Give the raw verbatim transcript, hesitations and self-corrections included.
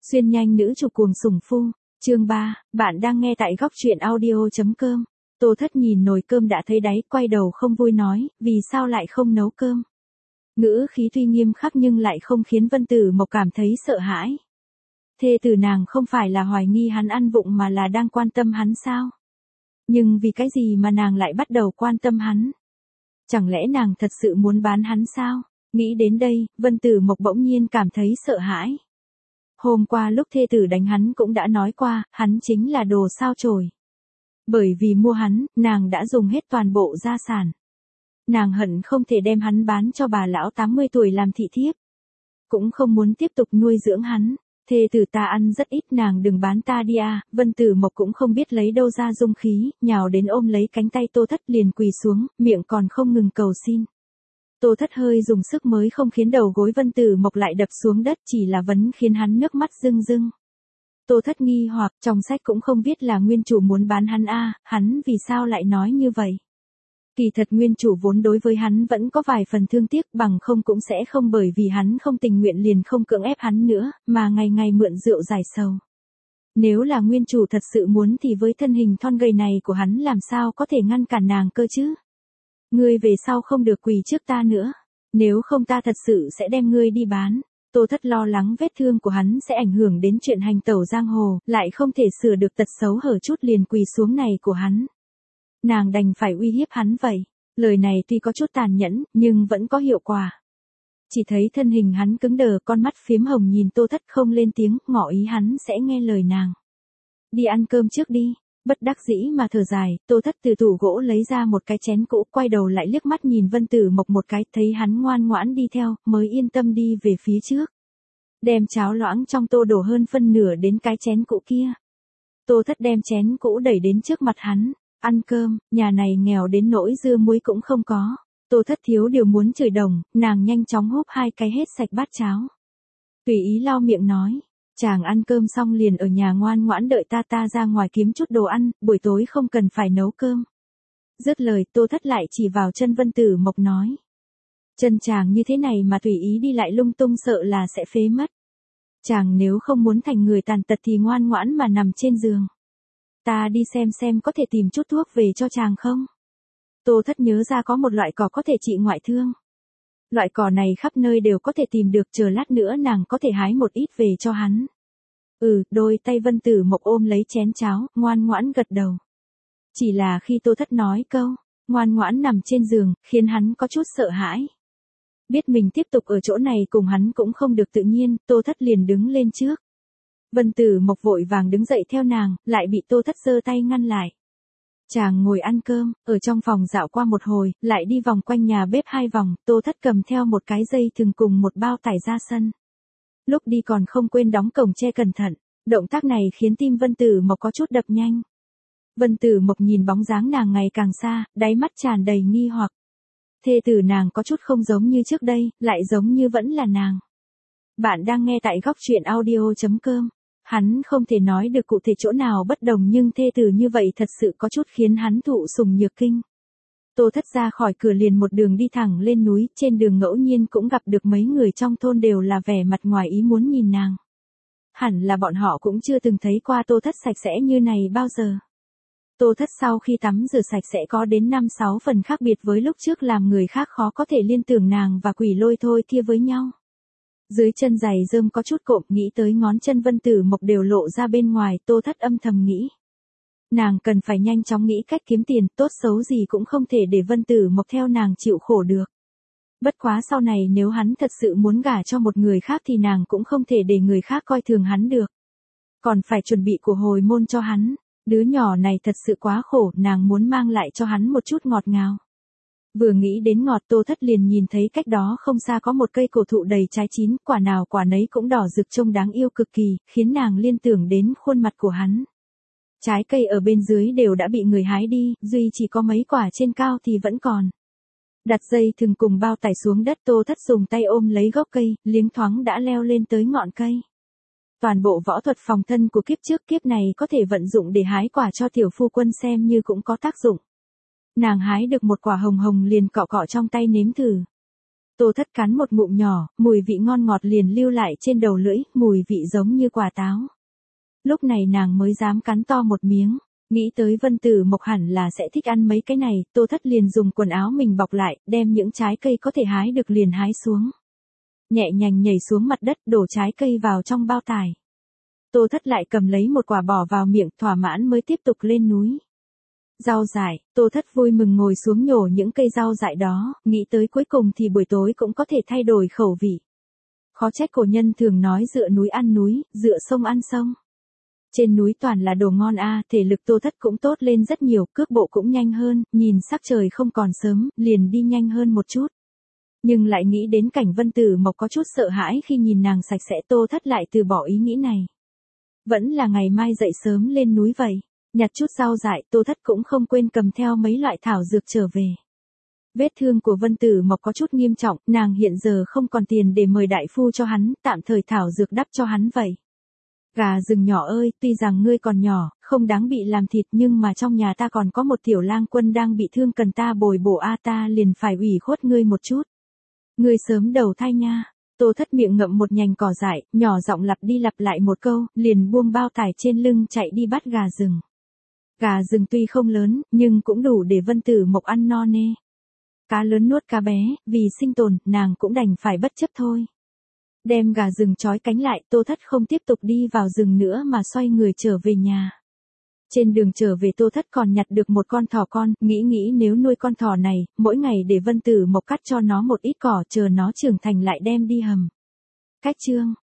Xuyên nhanh nữ chủ cuồng sủng phu, chương ba, bạn đang nghe tại góc truyện audio.com. Tô Thất nhìn nồi cơm đã thấy đáy, quay đầu không vui nói, vì sao lại không nấu cơm. Ngữ khí tuy nghiêm khắc nhưng lại không khiến Vân Tử Mộc cảm thấy sợ hãi. Thê tử nàng không phải là hoài nghi hắn ăn vụng mà là đang quan tâm hắn sao? Nhưng vì cái gì mà nàng lại bắt đầu quan tâm hắn? Chẳng lẽ nàng thật sự muốn bán hắn sao? Nghĩ đến đây, Vân Tử Mộc bỗng nhiên cảm thấy sợ hãi. Hôm qua lúc thê tử đánh hắn cũng đã nói qua, hắn chính là đồ sao chổi. Bởi vì mua hắn, nàng đã dùng hết toàn bộ gia sản. Nàng hận không thể đem hắn bán cho bà lão tám mươi tuổi làm thị thiếp. Cũng không muốn tiếp tục nuôi dưỡng hắn. Thê tử ta ăn rất ít, nàng đừng bán ta đi à. Vân Tử Mộc cũng không biết lấy đâu ra dung khí, nhào đến ôm lấy cánh tay Tô Thất liền quỳ xuống, miệng còn không ngừng cầu xin. Tô Thất hơi dùng sức mới không khiến đầu gối Vân Tử Mộc lại đập xuống đất, chỉ là vấn khiến hắn nước mắt rưng rưng. Tô Thất nghi hoặc, trong sách cũng không biết là nguyên chủ muốn bán hắn a, à, hắn vì sao lại nói như vậy? Kỳ thật nguyên chủ vốn đối với hắn vẫn có vài phần thương tiếc, bằng không cũng sẽ không bởi vì hắn không tình nguyện liền không cưỡng ép hắn nữa, mà ngày ngày mượn rượu giải sầu. Nếu là nguyên chủ thật sự muốn thì với thân hình thon gầy này của hắn làm sao có thể ngăn cản nàng cơ chứ? Ngươi về sau không được quỳ trước ta nữa, nếu không ta thật sự sẽ đem ngươi đi bán. Tô Thất lo lắng vết thương của hắn sẽ ảnh hưởng đến chuyện hành tẩu giang hồ, lại không thể sửa được tật xấu hở chút liền quỳ xuống này của hắn. Nàng đành phải uy hiếp hắn vậy. Lời này tuy có chút tàn nhẫn, nhưng vẫn có hiệu quả. Chỉ thấy thân hình hắn cứng đờ, con mắt phiếm hồng nhìn Tô Thất không lên tiếng, ngỏ ý hắn sẽ nghe lời nàng. Đi ăn cơm trước đi. Bất đắc dĩ mà thở dài, Tô Thất từ tủ gỗ lấy ra một cái chén cũ, quay đầu lại liếc mắt nhìn Vân Tử Mộc một cái, thấy hắn ngoan ngoãn đi theo, mới yên tâm đi về phía trước. Đem cháo loãng trong tô đổ hơn phân nửa đến cái chén cũ kia. Tô Thất đem chén cũ đẩy đến trước mặt hắn. Ăn cơm, nhà này nghèo đến nỗi dưa muối cũng không có. Tô Thất thiếu điều muốn chửi đồng, nàng nhanh chóng húp hai cái hết sạch bát cháo. Tùy ý lau miệng nói. Chàng ăn cơm xong liền ở nhà ngoan ngoãn đợi ta ta ra ngoài kiếm chút đồ ăn, buổi tối không cần phải nấu cơm. Dứt lời Tô Thất lại chỉ vào chân Vân Tử Mộc nói. Chân chàng như thế này mà tùy ý đi lại lung tung sợ là sẽ phế mất. Chàng nếu không muốn thành người tàn tật thì ngoan ngoãn mà nằm trên giường. Ta đi xem xem có thể tìm chút thuốc về cho chàng không? Tô Thất nhớ ra có một loại cỏ có thể trị ngoại thương. Loại cỏ này khắp nơi đều có thể tìm được, chờ lát nữa nàng có thể hái một ít về cho hắn. Ừ, đôi tay Vân Tử Mộc ôm lấy chén cháo, ngoan ngoãn gật đầu. Chỉ là khi Tô Thất nói câu, ngoan ngoãn nằm trên giường, khiến hắn có chút sợ hãi. Biết mình tiếp tục ở chỗ này cùng hắn cũng không được tự nhiên, Tô Thất liền đứng lên trước. Vân Tử Mộc vội vàng đứng dậy theo nàng, lại bị Tô Thất giơ tay ngăn lại. Chàng ngồi ăn cơm, ở trong phòng dạo qua một hồi, lại đi vòng quanh nhà bếp hai vòng, Tô Thất cầm theo một cái dây thừng cùng một bao tải ra sân. Lúc đi còn không quên đóng cổng tre cẩn thận, động tác này khiến tim Vân Tử Mộc có chút đập nhanh. Vân Tử Mộc nhìn bóng dáng nàng ngày càng xa, đáy mắt tràn đầy nghi hoặc. Thê tử nàng có chút không giống như trước đây, lại giống như vẫn là nàng. Bạn đang nghe tại góc truyện audio.com. Hắn không thể nói được cụ thể chỗ nào bất đồng nhưng thê tử như vậy thật sự có chút khiến hắn thụ sủng nhược kinh. Tô Thất ra khỏi cửa liền một đường đi thẳng lên núi, trên đường ngẫu nhiên cũng gặp được mấy người trong thôn đều là vẻ mặt ngoài ý muốn nhìn nàng. Hẳn là bọn họ cũng chưa từng thấy qua Tô Thất sạch sẽ như này bao giờ. Tô Thất sau khi tắm rửa sạch sẽ có đến năm sáu phần khác biệt với lúc trước làm người khác khó có thể liên tưởng nàng và Quỷ Lôi thôi kia với nhau. Dưới chân giày rơm có chút cộm, nghĩ tới ngón chân Vân Tử Mộc đều lộ ra bên ngoài, Tô Thất âm thầm nghĩ. Nàng cần phải nhanh chóng nghĩ cách kiếm tiền, tốt xấu gì cũng không thể để Vân Tử Mộc theo nàng chịu khổ được. Bất quá sau này nếu hắn thật sự muốn gả cho một người khác thì nàng cũng không thể để người khác coi thường hắn được. Còn phải chuẩn bị của hồi môn cho hắn, đứa nhỏ này thật sự quá khổ, nàng muốn mang lại cho hắn một chút ngọt ngào. Vừa nghĩ đến ngọt Tô Thất liền nhìn thấy cách đó không xa có một cây cổ thụ đầy trái chín, quả nào quả nấy cũng đỏ rực trông đáng yêu cực kỳ, khiến nàng liên tưởng đến khuôn mặt của hắn. Trái cây ở bên dưới đều đã bị người hái đi, duy chỉ có mấy quả trên cao thì vẫn còn. Đặt dây thừng cùng bao tải xuống đất, Tô Thất dùng tay ôm lấy gốc cây, liếng thoáng đã leo lên tới ngọn cây. Toàn bộ võ thuật phòng thân của kiếp trước kiếp này có thể vận dụng để hái quả cho tiểu phu quân xem như cũng có tác dụng. Nàng hái được một quả hồng hồng liền cọ cọ trong tay nếm thử. Tô Thất cắn một ngụm nhỏ, mùi vị ngon ngọt liền lưu lại trên đầu lưỡi, mùi vị giống như quả táo. Lúc này nàng mới dám cắn to một miếng, nghĩ tới Vân Tử Mộc hẳn là sẽ thích ăn mấy cái này, Tô Thất liền dùng quần áo mình bọc lại, đem những trái cây có thể hái được liền hái xuống. Nhẹ nhàng nhảy xuống mặt đất, đổ trái cây vào trong bao tải. Tô Thất lại cầm lấy một quả bỏ vào miệng, thỏa mãn mới tiếp tục lên núi. Rau dại, Tô Thất vui mừng ngồi xuống nhổ những cây rau dại đó, nghĩ tới cuối cùng thì buổi tối cũng có thể thay đổi khẩu vị. Khó trách cổ nhân thường nói dựa núi ăn núi, dựa sông ăn sông. Trên núi toàn là đồ ngon a, thể lực Tô Thất cũng tốt lên rất nhiều, cước bộ cũng nhanh hơn, nhìn sắc trời không còn sớm, liền đi nhanh hơn một chút. Nhưng lại nghĩ đến cảnh Vân Tử Mộc có chút sợ hãi khi nhìn nàng sạch sẽ, Tô Thất lại từ bỏ ý nghĩ này. Vẫn là ngày mai dậy sớm lên núi vậy. Nhặt chút rau dại, Tô Thất cũng không quên cầm theo mấy loại thảo dược trở về. Vết thương của Vân Tử Mộc có chút nghiêm trọng, nàng hiện giờ không còn tiền để mời đại phu cho hắn, tạm thời thảo dược đắp cho hắn vậy. Gà rừng nhỏ ơi, tuy rằng ngươi còn nhỏ, không đáng bị làm thịt nhưng mà trong nhà ta còn có một tiểu lang quân đang bị thương cần ta bồi bổ a, ta liền phải ủy khuất ngươi một chút. Ngươi sớm đầu thai nha. Tô Thất miệng ngậm một nhành cỏ dại, nhỏ giọng lặp đi lặp lại một câu, liền buông bao tải trên lưng chạy đi bắt gà rừng. Gà rừng tuy không lớn, nhưng cũng đủ để Vân Tử Mộc ăn no nê. Cá lớn nuốt cá bé, vì sinh tồn, nàng cũng đành phải bất chấp thôi. Đem gà rừng trói cánh lại, Tô Thất không tiếp tục đi vào rừng nữa mà xoay người trở về nhà. Trên đường trở về Tô Thất còn nhặt được một con thỏ con, nghĩ nghĩ nếu nuôi con thỏ này, mỗi ngày để Vân Tử Mộc cắt cho nó một ít cỏ chờ nó trưởng thành lại đem đi hầm. Cách chương